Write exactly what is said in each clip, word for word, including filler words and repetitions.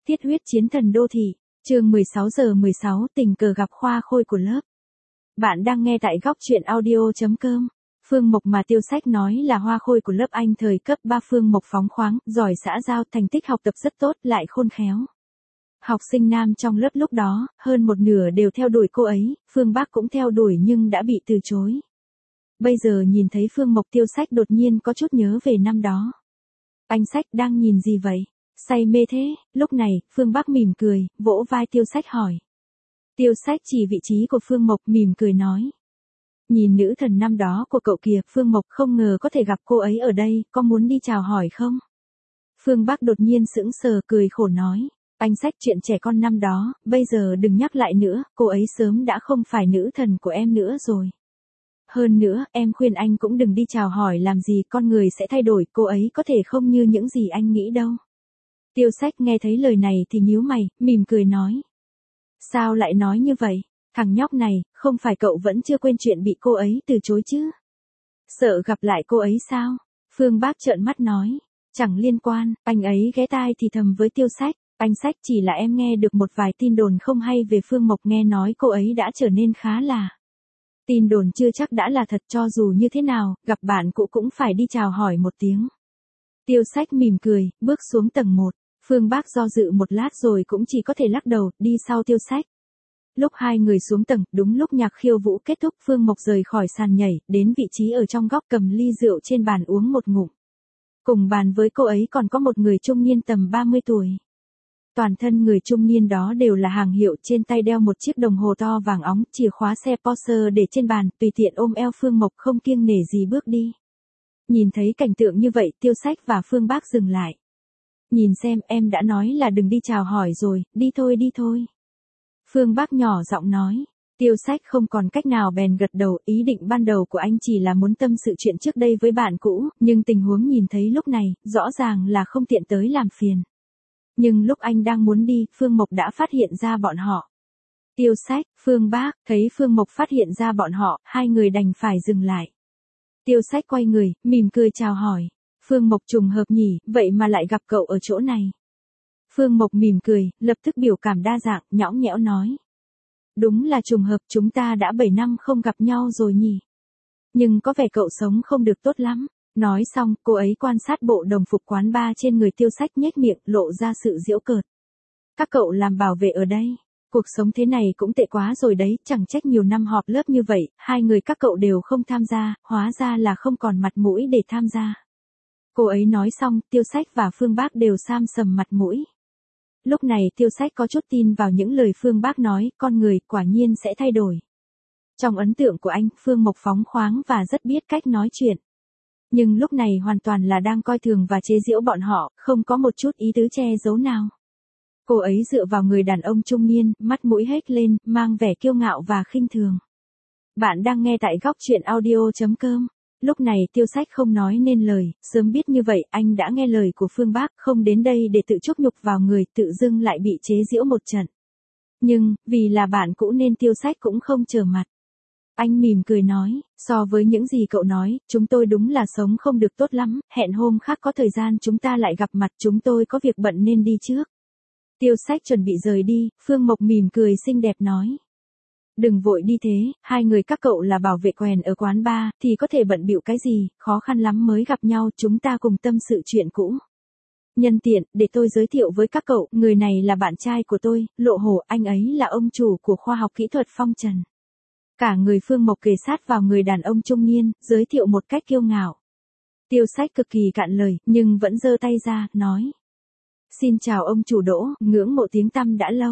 Thiết huyết chiến thần đô thị, chương mười sáu giờ mười sáu tình cờ gặp Khoa Khôi của lớp. Bạn đang nghe tại góc truyện audio chấm com. Phương Mộc mà Tiêu Sách nói là Hoa Khôi của lớp anh thời cấp ba. Phương Mộc phóng khoáng, giỏi xã giao, thành tích học tập rất tốt, lại khôn khéo. Học sinh nam trong lớp lúc đó, hơn một nửa đều theo đuổi cô ấy, Phương Bác cũng theo đuổi nhưng đã bị từ chối. Bây giờ nhìn thấy Phương Mộc, Tiêu Sách đột nhiên có chút nhớ về năm đó. Anh Sách đang nhìn gì vậy? Say mê thế. Lúc này, Phương Bác mỉm cười, vỗ vai Tiêu Sách hỏi. Tiêu Sách chỉ vị trí của Phương Mộc, mỉm cười nói. Nhìn nữ thần năm đó của cậu kìa. Phương Mộc không ngờ có thể gặp cô ấy ở đây, có muốn đi chào hỏi không? Phương Bác đột nhiên sững sờ, cười khổ nói. Anh Sách, chuyện trẻ con năm đó, bây giờ đừng nhắc lại nữa, cô ấy sớm đã không phải nữ thần của em nữa rồi. Hơn nữa, em khuyên anh cũng đừng đi chào hỏi làm gì, con người sẽ thay đổi, cô ấy có thể không như những gì anh nghĩ đâu. Tiêu Sách nghe thấy lời này thì nhíu mày, mỉm cười nói. Sao lại nói như vậy? Thằng nhóc này, không phải cậu vẫn chưa quên chuyện bị cô ấy từ chối chứ? Sợ gặp lại cô ấy sao? Phương Bác trợn mắt nói. Chẳng liên quan, anh ấy ghé tai thì thầm với Tiêu Sách. Anh Sách, chỉ là em nghe được một vài tin đồn không hay về Phương Mộc, nghe nói cô ấy đã trở nên khá là... Tin đồn chưa chắc đã là thật, cho dù như thế nào, gặp bạn cũ cũng phải đi chào hỏi một tiếng. Tiêu Sách mỉm cười, bước xuống tầng một. Phương Bác do dự một lát rồi cũng chỉ có thể lắc đầu, đi sau Tiêu Sách. Lúc hai người xuống tầng, đúng lúc nhạc khiêu vũ kết thúc, Phương Mộc rời khỏi sàn nhảy, đến vị trí ở trong góc, cầm ly rượu trên bàn uống một ngụm. Cùng bàn với cô ấy còn có một người trung niên tầm ba mươi tuổi. Toàn thân người trung niên đó đều là hàng hiệu, trên tay đeo một chiếc đồng hồ to vàng óng, chìa khóa xe Porsche để trên bàn, tùy tiện ôm eo Phương Mộc không kiêng nể gì bước đi. Nhìn thấy cảnh tượng như vậy, Tiêu Sách và Phương Bác dừng lại. Nhìn xem, em đã nói là đừng đi chào hỏi rồi, đi thôi đi thôi. Phương Bác nhỏ giọng nói. Tiêu Sách không còn cách nào bèn gật đầu, ý định ban đầu của anh chỉ là muốn tâm sự chuyện trước đây với bạn cũ, nhưng tình huống nhìn thấy lúc này, rõ ràng là không tiện tới làm phiền. Nhưng lúc anh đang muốn đi, Phương Mộc đã phát hiện ra bọn họ. Tiêu Sách, Phương Bác, thấy Phương Mộc phát hiện ra bọn họ, hai người đành phải dừng lại. Tiêu Sách quay người, mỉm cười chào hỏi. Phương Mộc, trùng hợp nhỉ, vậy mà lại gặp cậu ở chỗ này. Phương Mộc mỉm cười, lập tức biểu cảm đa dạng, nhõng nhẽo nói. Đúng là trùng hợp, chúng ta đã bảy năm không gặp nhau rồi nhỉ. Nhưng có vẻ cậu sống không được tốt lắm. Nói xong, cô ấy quan sát bộ đồng phục quán bar trên người Tiêu Sách, nhếch miệng, lộ ra sự giễu cợt. Các cậu làm bảo vệ ở đây. Cuộc sống thế này cũng tệ quá rồi đấy, chẳng trách nhiều năm họp lớp như vậy, hai người các cậu đều không tham gia, hóa ra là không còn mặt mũi để tham gia. Cô ấy nói xong, Tiêu Sách và Phương Bác đều sam sầm mặt mũi. Lúc này Tiêu Sách có chút tin vào những lời Phương Bác nói, con người quả nhiên sẽ thay đổi. Trong ấn tượng của anh, Phương Mộc phóng khoáng và rất biết cách nói chuyện. Nhưng lúc này hoàn toàn là đang coi thường và chế giễu bọn họ, không có một chút ý tứ che giấu nào. Cô ấy dựa vào người đàn ông trung niên, mắt mũi hết lên, mang vẻ kiêu ngạo và khinh thường. Bạn đang nghe tại góc truyện audio chấm com. Lúc này Tiêu Sách không nói nên lời, sớm biết như vậy, anh đã nghe lời của Phương Bác, không đến đây để tự chuốc nhục vào người, tự dưng lại bị chế giễu một trận. Nhưng, vì là bạn cũ nên Tiêu Sách cũng không trở mặt. Anh mỉm cười nói, so với những gì cậu nói, chúng tôi đúng là sống không được tốt lắm, hẹn hôm khác có thời gian chúng ta lại gặp mặt, chúng tôi có việc bận nên đi trước. Tiêu Sách chuẩn bị rời đi, Phương Mộc mỉm cười xinh đẹp nói. Đừng vội đi thế, hai người các cậu là bảo vệ quèn ở quán bar, thì có thể bận bịu cái gì, khó khăn lắm mới gặp nhau, chúng ta cùng tâm sự chuyện cũ. Nhân tiện, để tôi giới thiệu với các cậu, người này là bạn trai của tôi, Lộ Hổ, anh ấy là ông chủ của khoa học kỹ thuật Phong Trần. Cả người Phương Mộc kề sát vào người đàn ông trung niên, giới thiệu một cách kiêu ngạo. Tiêu Sách cực kỳ cạn lời, nhưng vẫn giơ tay ra, nói. Xin chào ông chủ Đỗ, ngưỡng mộ tiếng tăm đã lâu.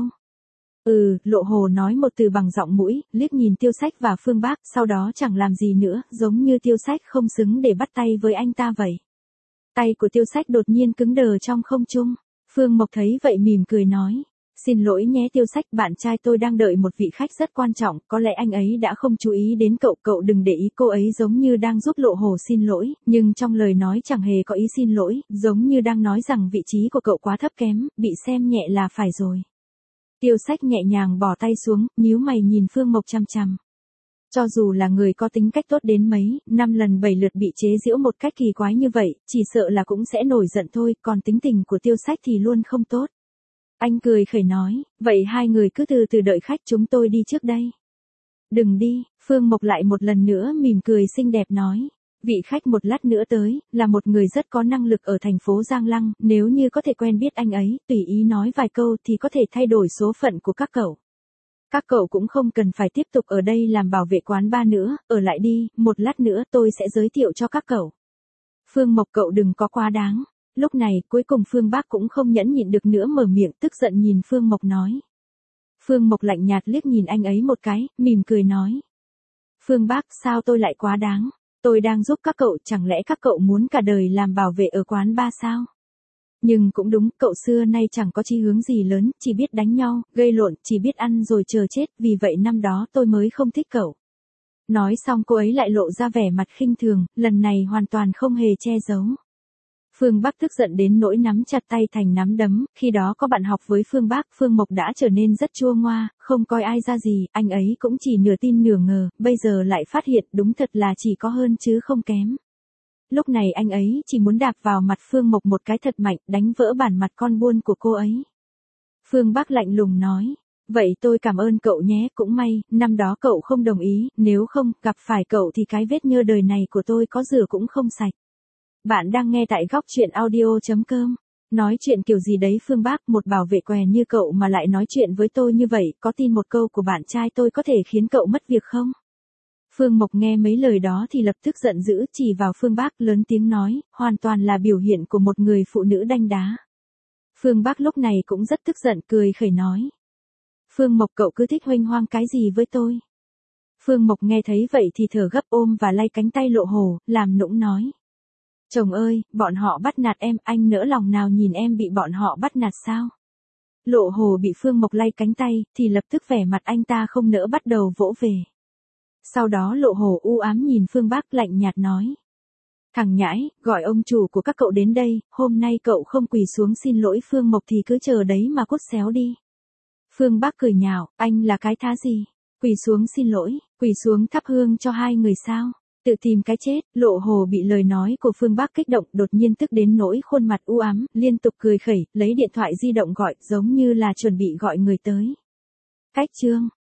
Ừ, Lộ Hồ nói một từ bằng giọng mũi, liếc nhìn Tiêu Sách và Phương Bác, sau đó chẳng làm gì nữa, giống như Tiêu Sách không xứng để bắt tay với anh ta vậy. Tay của Tiêu Sách đột nhiên cứng đờ trong không trung. Phương Mộc thấy vậy mỉm cười nói. Xin lỗi nhé Tiêu Sách, bạn trai tôi đang đợi một vị khách rất quan trọng, có lẽ anh ấy đã không chú ý đến cậu, cậu đừng để ý. Cô ấy giống như đang giúp Lộ Hồ xin lỗi, nhưng trong lời nói chẳng hề có ý xin lỗi, giống như đang nói rằng vị trí của cậu quá thấp kém, bị xem nhẹ là phải rồi. Tiêu Sách nhẹ nhàng bỏ tay xuống, nhíu mày nhìn Phương Mộc chằm chằm. Cho dù là người có tính cách tốt đến mấy, năm lần bảy lượt bị chế giễu một cách kỳ quái như vậy, chỉ sợ là cũng sẽ nổi giận thôi, còn tính tình của Tiêu Sách thì luôn không tốt. Anh cười khẩy nói, vậy hai người cứ từ từ đợi khách, chúng tôi đi trước đây. Đừng đi, Phương Mộc lại một lần nữa mỉm cười xinh đẹp nói. Vị khách một lát nữa tới, là một người rất có năng lực ở thành phố Giang Lăng, nếu như có thể quen biết anh ấy, tùy ý nói vài câu thì có thể thay đổi số phận của các cậu. Các cậu cũng không cần phải tiếp tục ở đây làm bảo vệ quán bar nữa, ở lại đi, một lát nữa tôi sẽ giới thiệu cho các cậu. Phương Mộc cậu đừng có quá đáng. Lúc này, cuối cùng Phương Bác cũng không nhẫn nhịn được nữa mở miệng tức giận nhìn Phương Mộc nói. Phương Mộc lạnh nhạt liếc nhìn anh ấy một cái, mỉm cười nói. Phương Bác, sao tôi lại quá đáng? Tôi đang giúp các cậu, chẳng lẽ các cậu muốn cả đời làm bảo vệ ở quán bar sao? Nhưng cũng đúng, cậu xưa nay chẳng có chí hướng gì lớn, chỉ biết đánh nhau, gây lộn, chỉ biết ăn rồi chờ chết, vì vậy năm đó tôi mới không thích cậu. Nói xong cô ấy lại lộ ra vẻ mặt khinh thường, lần này hoàn toàn không hề che giấu. Phương Bắc tức giận đến nỗi nắm chặt tay thành nắm đấm, khi đó có bạn học với Phương Bắc, Phương Mộc đã trở nên rất chua ngoa, không coi ai ra gì, anh ấy cũng chỉ nửa tin nửa ngờ, bây giờ lại phát hiện đúng thật là chỉ có hơn chứ không kém. Lúc này anh ấy chỉ muốn đạp vào mặt Phương Mộc một cái thật mạnh, đánh vỡ bản mặt con buôn của cô ấy. Phương Bắc lạnh lùng nói, vậy tôi cảm ơn cậu nhé, cũng may, năm đó cậu không đồng ý, nếu không, gặp phải cậu thì cái vết nhơ đời này của tôi có rửa cũng không sạch. Bạn đang nghe tại góc chuyện audio chấm com. Nói chuyện kiểu gì đấy Phương Bác, một bảo vệ què như cậu mà lại nói chuyện với tôi như vậy, có tin một câu của bạn trai tôi có thể khiến cậu mất việc không? Phương Mộc nghe mấy lời đó thì lập tức giận dữ, chỉ vào Phương Bác lớn tiếng nói, hoàn toàn là biểu hiện của một người phụ nữ đanh đá. Phương Bác lúc này cũng rất tức giận, cười khẩy nói. Phương Mộc cậu cứ thích huênh hoang cái gì với tôi? Phương Mộc nghe thấy vậy thì thở gấp ôm và lay cánh tay Lộ Hổ, làm nũng nói. Chồng ơi, bọn họ bắt nạt em, anh nỡ lòng nào nhìn em bị bọn họ bắt nạt sao? Lộ Hồ bị Phương Mộc lay cánh tay, thì lập tức vẻ mặt anh ta không nỡ bắt đầu vỗ về. Sau đó Lộ Hồ u ám nhìn Phương Bác lạnh nhạt nói. Thằng nhãi, gọi ông chủ của các cậu đến đây, hôm nay cậu không quỳ xuống xin lỗi Phương Mộc thì cứ chờ đấy mà cút xéo đi. Phương Bác cười nhạo, anh là cái thá gì? Quỳ xuống xin lỗi, quỳ xuống thắp hương cho hai người sao? Tự tìm cái chết. Lộ Hồ bị lời nói của Phương Bác kích động, đột nhiên tức đến nỗi khuôn mặt u ám, liên tục cười khẩy, lấy điện thoại di động gọi, giống như là chuẩn bị gọi người tới. Cách chương